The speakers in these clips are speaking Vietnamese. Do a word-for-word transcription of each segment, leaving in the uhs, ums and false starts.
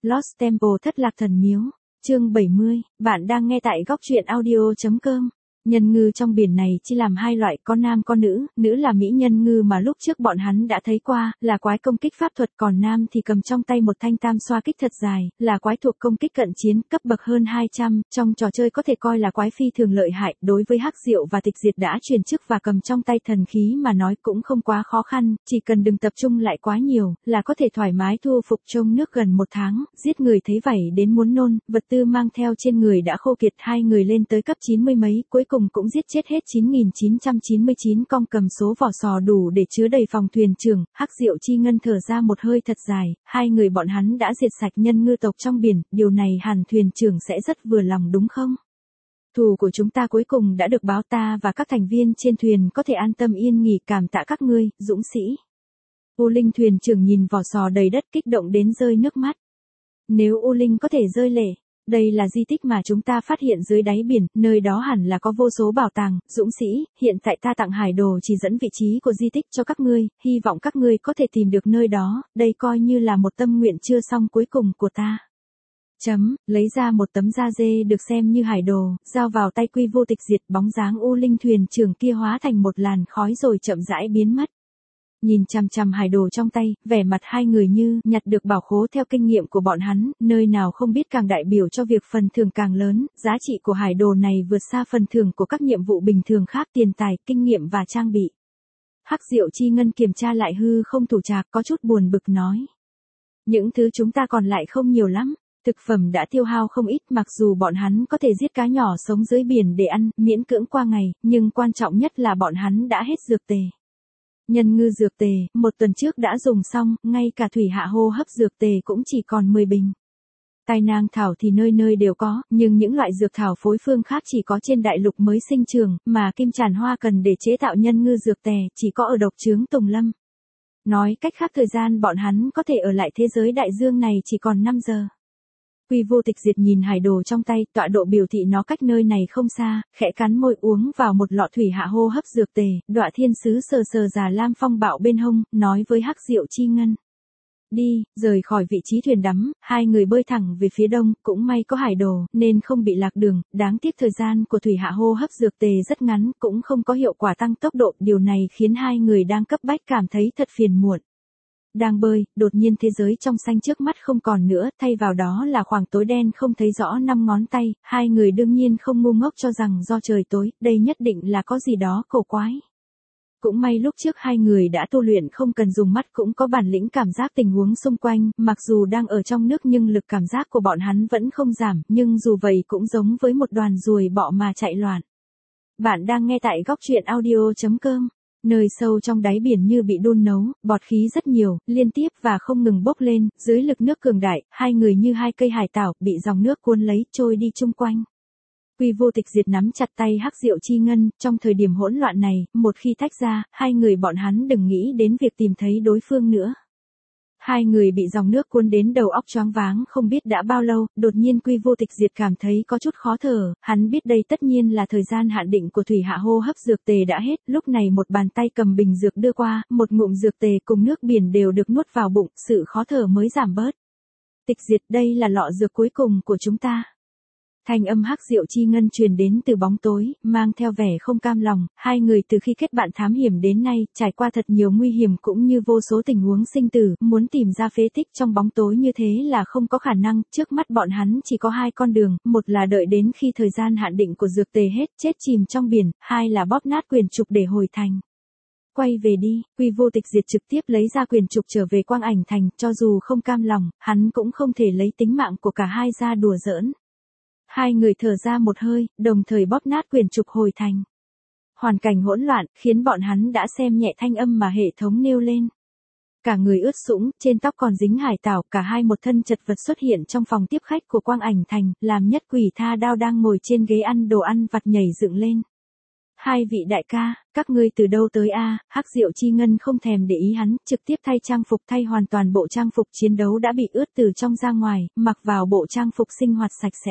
Lost Temple thất lạc thần miếu. Chương bảy mươi, bạn đang nghe tại góc truyện audio chấm com. Nhân ngư trong biển này chia làm hai loại, có nam có nữ, nữ là mỹ nhân ngư mà lúc trước bọn hắn đã thấy qua, là quái công kích pháp thuật, còn nam thì cầm trong tay một thanh tam xoa kích thật dài, là quái thuộc công kích cận chiến, cấp bậc hơn hai trăm, trong trò chơi có thể coi là quái phi thường lợi hại, đối với Hắc Diệu và Tịch Diệt đã truyền chức và cầm trong tay thần khí mà nói cũng không quá khó khăn, chỉ cần đừng tập trung lại quá nhiều, là có thể thoải mái thu phục trong nước gần một tháng, giết người thấy vảy đến muốn nôn, vật tư mang theo trên người đã khô kiệt, hai người lên tới cấp chín mươi mấy, cuối cùng cũng giết chết hết chín nghìn chín trăm chín mươi chín con, cầm số vỏ sò đủ để chứa đầy phòng thuyền trưởng. Hắc Diệu Chi Ngân thở ra một hơi thật dài, hai người bọn hắn đã diệt sạch nhân ngư tộc trong biển, điều này hẳn thuyền trưởng sẽ rất vừa lòng đúng không? Thù của chúng ta cuối cùng đã được báo, ta và các thành viên trên thuyền có thể an tâm yên nghỉ, cảm tạ các ngươi, dũng sĩ. U Linh thuyền trưởng nhìn vỏ sò đầy đất kích động đến rơi nước mắt. Nếu U Linh có thể rơi lệ. Đây là di tích mà chúng ta phát hiện dưới đáy biển, nơi đó hẳn là có vô số bảo tàng, dũng sĩ, hiện tại ta tặng hải đồ chỉ dẫn vị trí của di tích cho các ngươi, hy vọng các ngươi có thể tìm được nơi đó, đây coi như là một tâm nguyện chưa xong cuối cùng của ta. Chấm, lấy ra một tấm da dê được xem như hải đồ, giao vào tay Quy Vô Tịch Diệt, bóng dáng U Linh thuyền trưởng kia hóa thành một làn khói rồi chậm rãi biến mất. Nhìn chằm chằm hải đồ trong tay, vẻ mặt hai người như nhặt được bảo khố theo kinh nghiệm của bọn hắn, nơi nào không biết càng đại biểu cho việc phần thưởng càng lớn, giá trị của hải đồ này vượt xa phần thưởng của các nhiệm vụ bình thường khác, tiền tài, kinh nghiệm và trang bị. Hắc Diệu Chi Ngân kiểm tra lại hư không thủ trạc, có chút buồn bực nói. Những thứ chúng ta còn lại không nhiều lắm, thực phẩm đã tiêu hao không ít, mặc dù bọn hắn có thể giết cá nhỏ sống dưới biển để ăn, miễn cưỡng qua ngày, nhưng quan trọng nhất là bọn hắn đã hết dược tề. Nhân ngư dược tề, một tuần trước đã dùng xong, ngay cả thủy hạ hô hấp dược tề cũng chỉ còn mười bình. Tai nang thảo thì nơi nơi đều có, nhưng những loại dược thảo phối phương khác chỉ có trên đại lục mới sinh trưởng, mà kim tràn hoa cần để chế tạo nhân ngư dược tề chỉ có ở độc trướng Tùng Lâm. Nói cách khác thời gian bọn hắn có thể ở lại thế giới đại dương này chỉ còn năm giờ. Quy Vô Tịch Diệt nhìn hải đồ trong tay, tọa độ biểu thị nó cách nơi này không xa, khẽ cắn môi uống vào một lọ thủy hạ hô hấp dược tề, Đọa Thiên Sứ sờ sờ già lam phong bạo bên hông, nói với Hắc Diệu Chi Ngân. Đi, rời khỏi vị trí thuyền đắm, hai người bơi thẳng về phía đông, cũng may có hải đồ, nên không bị lạc đường, đáng tiếc thời gian của thủy hạ hô hấp dược tề rất ngắn, cũng không có hiệu quả tăng tốc độ, điều này khiến hai người đang cấp bách cảm thấy thật phiền muộn. Đang bơi, đột nhiên thế giới trong xanh trước mắt không còn nữa, thay vào đó là khoảng tối đen không thấy rõ năm ngón tay, hai người đương nhiên không ngu ngốc cho rằng do trời tối, đây nhất định là có gì đó cổ quái. Cũng may lúc trước hai người đã tu luyện không cần dùng mắt cũng có bản lĩnh cảm giác tình huống xung quanh, mặc dù đang ở trong nước nhưng lực cảm giác của bọn hắn vẫn không giảm, nhưng dù vậy cũng giống với một đoàn ruồi bọ mà chạy loạn. Bạn đang nghe tại góc truyện audio chấm com. Nơi sâu trong đáy biển như bị đun nấu, bọt khí rất nhiều, liên tiếp và không ngừng bốc lên, dưới lực nước cường đại, hai người như hai cây hải tảo, bị dòng nước cuốn lấy, trôi đi chung quanh. Quy Vô Tịch Diệt nắm chặt tay Hắc Diệu Chi Ngân, trong thời điểm hỗn loạn này, một khi tách ra, hai người bọn hắn đừng nghĩ đến việc tìm thấy đối phương nữa. Hai người bị dòng nước cuốn đến đầu óc choáng váng không biết đã bao lâu, đột nhiên Quy Vô Tịch Diệt cảm thấy có chút khó thở, hắn biết đây tất nhiên là thời gian hạn định của thủy hạ hô hấp dược tề đã hết, lúc này một bàn tay cầm bình dược đưa qua, một ngụm dược tề cùng nước biển đều được nuốt vào bụng, sự khó thở mới giảm bớt. Tịch Diệt, đây là lọ dược cuối cùng của chúng ta. Thanh âm Hắc Diệu Chi Ngân truyền đến từ bóng tối, mang theo vẻ không cam lòng, hai người từ khi kết bạn thám hiểm đến nay, trải qua thật nhiều nguy hiểm cũng như vô số tình huống sinh tử, muốn tìm ra phế tích trong bóng tối như thế là không có khả năng, trước mắt bọn hắn chỉ có hai con đường, một là đợi đến khi thời gian hạn định của dược tề hết, chết chìm trong biển, hai là bóp nát quyền trục để hồi thành. Quay về đi, Quy Vô Tịch Diệt trực tiếp lấy ra quyền trục trở về Quang Ảnh Thành, cho dù không cam lòng, hắn cũng không thể lấy tính mạng của cả hai ra đùa giỡn. Hai người thở ra một hơi, đồng thời bóp nát quyền trục hồi thành. Hoàn cảnh hỗn loạn, khiến bọn hắn đã xem nhẹ thanh âm mà hệ thống nêu lên. Cả người ướt sũng, trên tóc còn dính hải tảo, cả hai một thân chật vật xuất hiện trong phòng tiếp khách của Quang Ảnh Thành, làm Nhất Quỷ Tha Đao đang ngồi trên ghế ăn đồ ăn vặt nhảy dựng lên. Hai vị đại ca, các ngươi từ đâu tới a? Hắc Diệu Chi Ngân không thèm để ý hắn, trực tiếp thay trang phục, thay hoàn toàn bộ trang phục chiến đấu đã bị ướt từ trong ra ngoài, mặc vào bộ trang phục sinh hoạt sạch sẽ.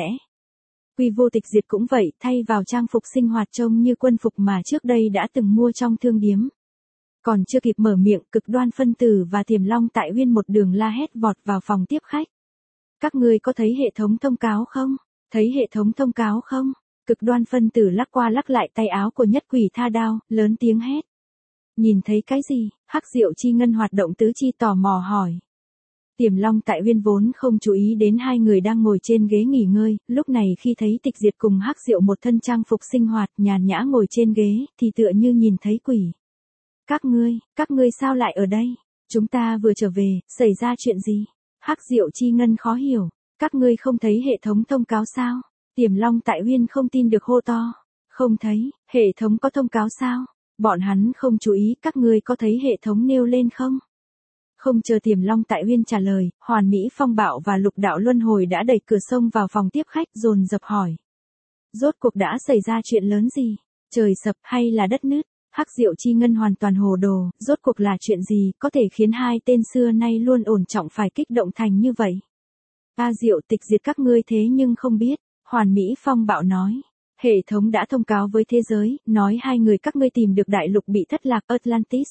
Quy Vô Tịch Diệt cũng vậy, thay vào trang phục sinh hoạt trông như quân phục mà trước đây đã từng mua trong thương điếm. Còn chưa kịp mở miệng, Cực Đoan phân tử và Tiềm Long tại Uyên một đường la hét vọt vào phòng tiếp khách. Các ngươi có thấy hệ thống thông cáo không? Thấy hệ thống thông cáo không? Cực đoan phân tử lắc qua lắc lại tay áo của nhất quỷ tha đao, lớn tiếng hét. Nhìn thấy cái gì? Hắc Diệu Chi Ngân hoạt động tứ chi tò mò hỏi. Tiềm Long Tại Uyên vốn không chú ý đến hai người đang ngồi trên ghế nghỉ ngơi, lúc này khi thấy Tịch Diệt cùng Hắc Diệu một thân trang phục sinh hoạt nhàn nhã ngồi trên ghế, thì tựa như nhìn thấy quỷ. Các ngươi, các ngươi sao lại ở đây? Chúng ta vừa trở về, xảy ra chuyện gì? Hắc Diệu Chi Ngân khó hiểu. Các ngươi không thấy hệ thống thông cáo sao? Tiềm Long Tại Uyên không tin được hô to. Không thấy, hệ thống có thông cáo sao? Bọn hắn không chú ý, các ngươi có thấy hệ thống nêu lên không? Không chờ Tiềm Long Tại Uyên trả lời, Hoàn Mỹ Phong Bạo và Lục Đạo Luân Hồi đã đẩy cửa sông vào phòng tiếp khách dồn dập hỏi. Rốt cuộc đã xảy ra chuyện lớn gì? Trời sập hay là đất nứt? Hắc Diệu Chi Ngân hoàn toàn hồ đồ, rốt cuộc là chuyện gì có thể khiến hai tên xưa nay luôn ổn trọng phải kích động thành như vậy? A Diệu Tịch Diệt các ngươi thế nhưng không biết, Hoàn Mỹ Phong Bạo nói. Hệ thống đã thông cáo với thế giới, nói hai người các ngươi tìm được đại lục bị thất lạc Atlantis.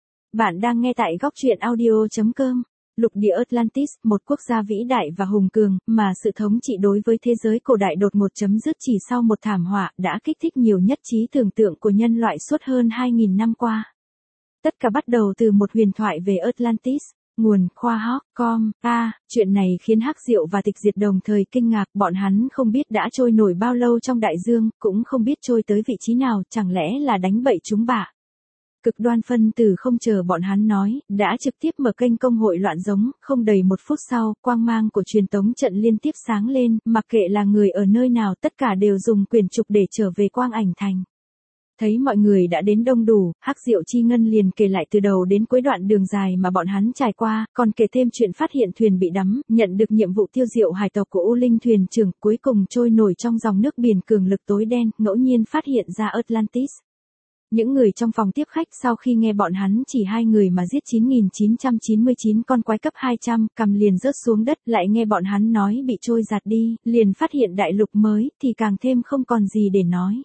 Bạn đang nghe tại góc truyện audio chấm com. Lục địa Atlantis, một quốc gia vĩ đại và hùng cường, mà sự thống trị đối với thế giới cổ đại đột ngột chấm dứt chỉ sau một thảm họa đã kích thích nhiều nhất trí tưởng tượng của nhân loại suốt hơn hai nghìn năm qua. Tất cả bắt đầu từ một huyền thoại về Atlantis. Nguồn khoa học chấm com. A, chuyện này khiến Hắc Diệu và Tịch Diệt đồng thời kinh ngạc, bọn hắn không biết đã trôi nổi bao lâu trong đại dương, cũng không biết trôi tới vị trí nào, chẳng lẽ là đánh bậy chúng bạ. Cực đoan phân tử không chờ bọn hắn nói, đã trực tiếp mở kênh công hội loạn giống, không đầy một phút sau, quang mang của truyền tống trận liên tiếp sáng lên, mặc kệ là người ở nơi nào tất cả đều dùng quyển trục để trở về Quang Ảnh Thành. Thấy mọi người đã đến đông đủ, Hắc Diệu Chi Ngân liền kể lại từ đầu đến cuối đoạn đường dài mà bọn hắn trải qua, còn kể thêm chuyện phát hiện thuyền bị đắm, nhận được nhiệm vụ tiêu diệu hải tộc của U Linh thuyền trưởng, cuối cùng trôi nổi trong dòng nước biển cường lực tối đen, ngẫu nhiên phát hiện ra Atlantis. Những người trong phòng tiếp khách sau khi nghe bọn hắn chỉ hai người mà giết chín nghìn chín trăm chín mươi chín con quái cấp hai trăm, cầm liền rớt xuống đất, lại nghe bọn hắn nói bị trôi giạt đi, liền phát hiện đại lục mới, thì càng thêm không còn gì để nói.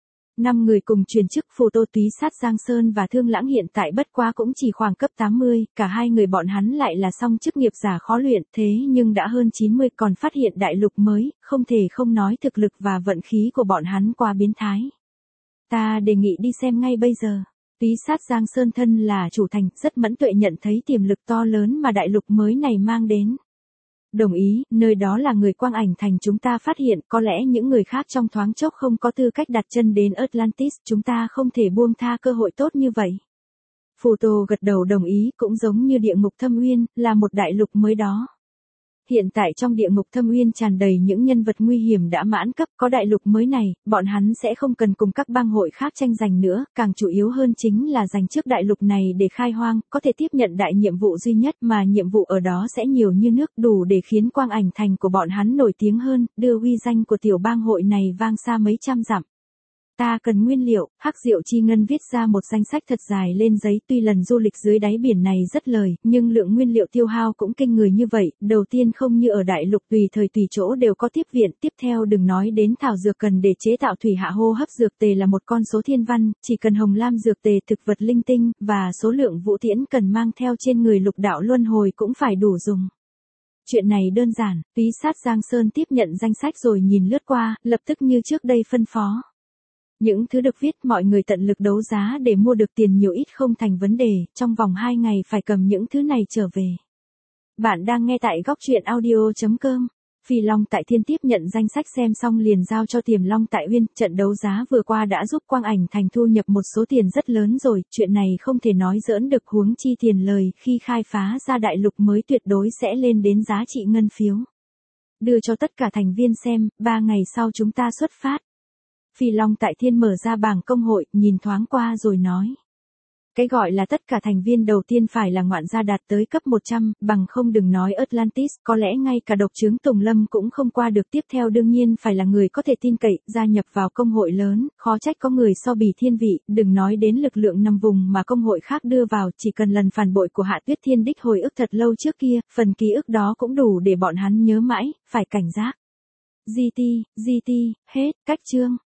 Năm người cùng truyền chức Phù Tô Túy Sát Giang Sơn và Thương Lãng hiện tại bất quá cũng chỉ khoảng cấp tám mươi, cả hai người bọn hắn lại là song chức nghiệp giả khó luyện, thế nhưng đã hơn chín mươi còn phát hiện đại lục mới, không thể không nói thực lực và vận khí của bọn hắn quá biến thái. Ta đề nghị đi xem ngay bây giờ. Túy Sát Giang Sơn thân là chủ thành, rất mẫn tuệ nhận thấy tiềm lực to lớn mà đại lục mới này mang đến. Đồng ý, nơi đó là người Quang Ảnh Thành chúng ta phát hiện, có lẽ những người khác trong thoáng chốc không có tư cách đặt chân đến Atlantis, chúng ta không thể buông tha cơ hội tốt như vậy. Phù Tô gật đầu đồng ý, cũng giống như địa ngục Thâm Uyên, là một đại lục mới đó. Hiện tại trong địa ngục Thâm Uyên tràn đầy những nhân vật nguy hiểm đã mãn cấp, có đại lục mới này, bọn hắn sẽ không cần cùng các bang hội khác tranh giành nữa, càng chủ yếu hơn chính là giành trước đại lục này để khai hoang, có thể tiếp nhận đại nhiệm vụ duy nhất mà nhiệm vụ ở đó sẽ nhiều như nước, đủ để khiến Quang Ảnh Thành của bọn hắn nổi tiếng hơn, đưa uy danh của tiểu bang hội này vang xa mấy trăm dặm. Ta cần nguyên liệu, Hắc Diệu Chi Ngân viết ra một danh sách thật dài lên giấy, tuy lần du lịch dưới đáy biển này rất lời, nhưng lượng nguyên liệu tiêu hao cũng kinh người như vậy, đầu tiên không như ở đại lục tùy thời tùy chỗ đều có tiếp viện, tiếp theo đừng nói đến thảo dược cần để chế tạo thủy hạ hô hấp dược tề là một con số thiên văn, chỉ cần hồng lam dược tề thực vật linh tinh, và số lượng vũ tiễn cần mang theo trên người Lục Đạo Luân Hồi cũng phải đủ dùng. Chuyện này đơn giản, Túy Sát Giang Sơn tiếp nhận danh sách rồi nhìn lướt qua, lập tức như trước đây phân phó. Những thứ được viết mọi người tận lực đấu giá để mua được tiền nhiều ít không thành vấn đề, trong vòng hai ngày phải cầm những thứ này trở về. Bạn đang nghe tại góc truyện audio chấm com. Phi Long Tại Thiên tiếp nhận danh sách xem xong liền giao cho Tiềm Long Tại Uyên, trận đấu giá vừa qua đã giúp Quang Ảnh Thành thu nhập một số tiền rất lớn rồi, chuyện này không thể nói giỡn được, huống chi tiền lời khi khai phá ra đại lục mới tuyệt đối sẽ lên đến giá trị ngân phiếu. Đưa cho tất cả thành viên xem, ba ngày sau chúng ta xuất phát. Phi Long Tại Thiên mở ra bảng công hội, nhìn thoáng qua rồi nói. Cái gọi là tất cả thành viên đầu tiên phải là ngoạn gia đạt tới cấp một trăm, bằng không đừng nói Atlantis, có lẽ ngay cả độc trướng Tùng Lâm cũng không qua được, tiếp theo đương nhiên phải là người có thể tin cậy, gia nhập vào công hội lớn, khó trách có người so bì thiên vị, đừng nói đến lực lượng năm vùng mà công hội khác đưa vào, chỉ cần lần phản bội của Hạ Tuyết Thiên đích hồi ức thật lâu trước kia, phần ký ức đó cũng đủ để bọn hắn nhớ mãi, phải cảnh giác. giê tê, giê tê, hết, cách chương.